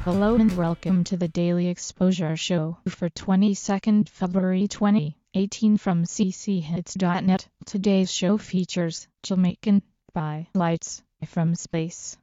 Hello and welcome to the Daily Exposure Show for 22nd February 2018 from cchits.net. Today's show features Jamaican by Lights from Space.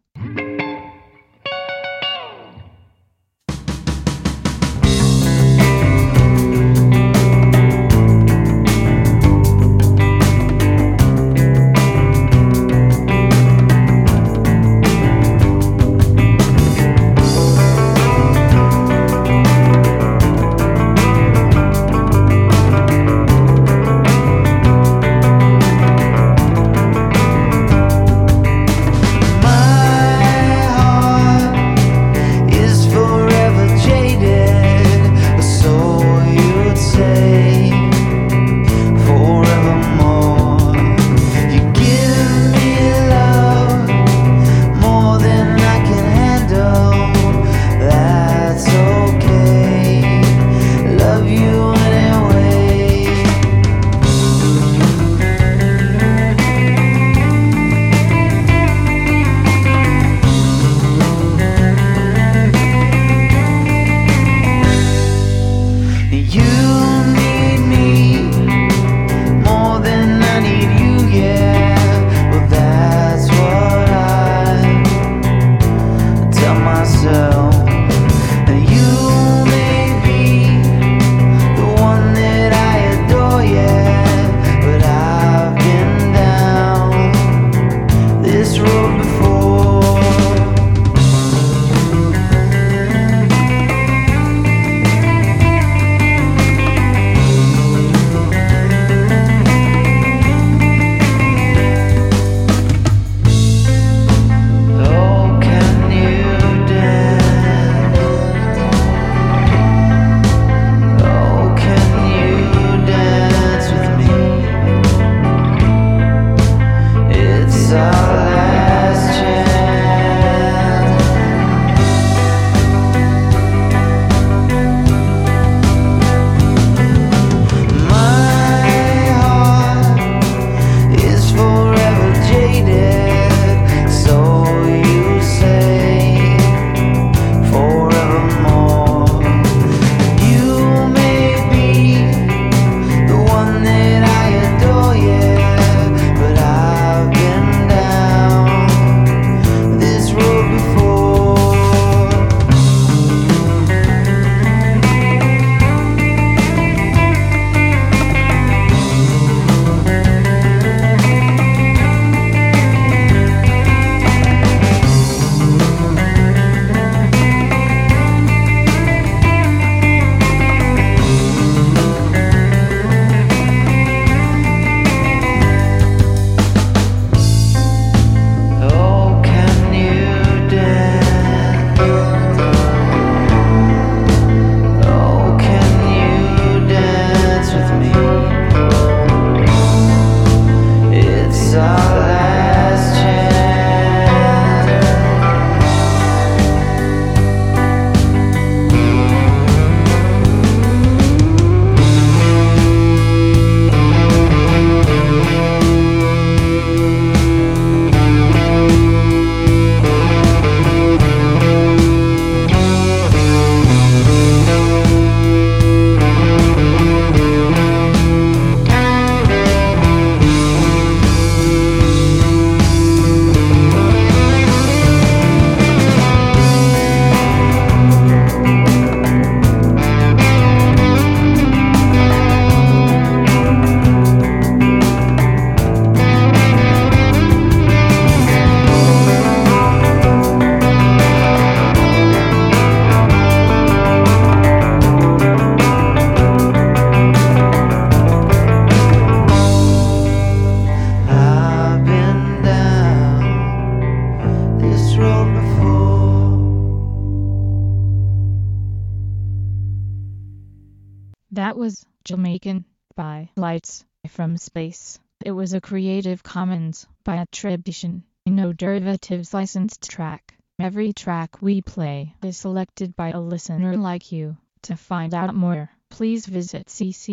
That was Jamaican by Lights from Space. It was a Creative Commons by attribution, no derivatives licensed track. Every track we play is selected by a listener like you. To find out more, please visit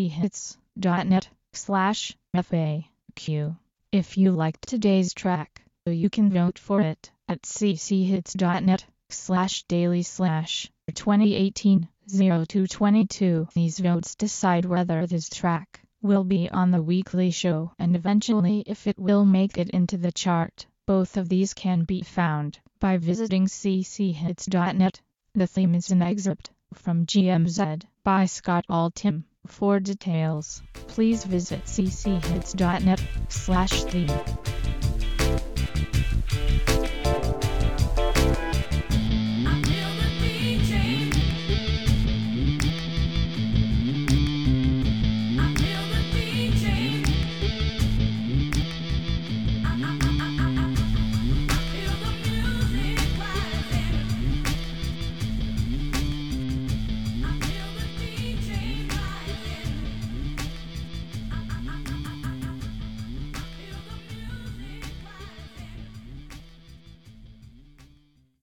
cchits.net/FAQ. If you liked today's track, you can vote for it at cchits.net. daily/2018-0222. These votes decide whether this track will be on the weekly show and eventually if it will make it into the chart. Both of these can be found by visiting cchits.net. The theme is an excerpt from GMZ by Scott Altham. For details, please visit cchits.net/theme.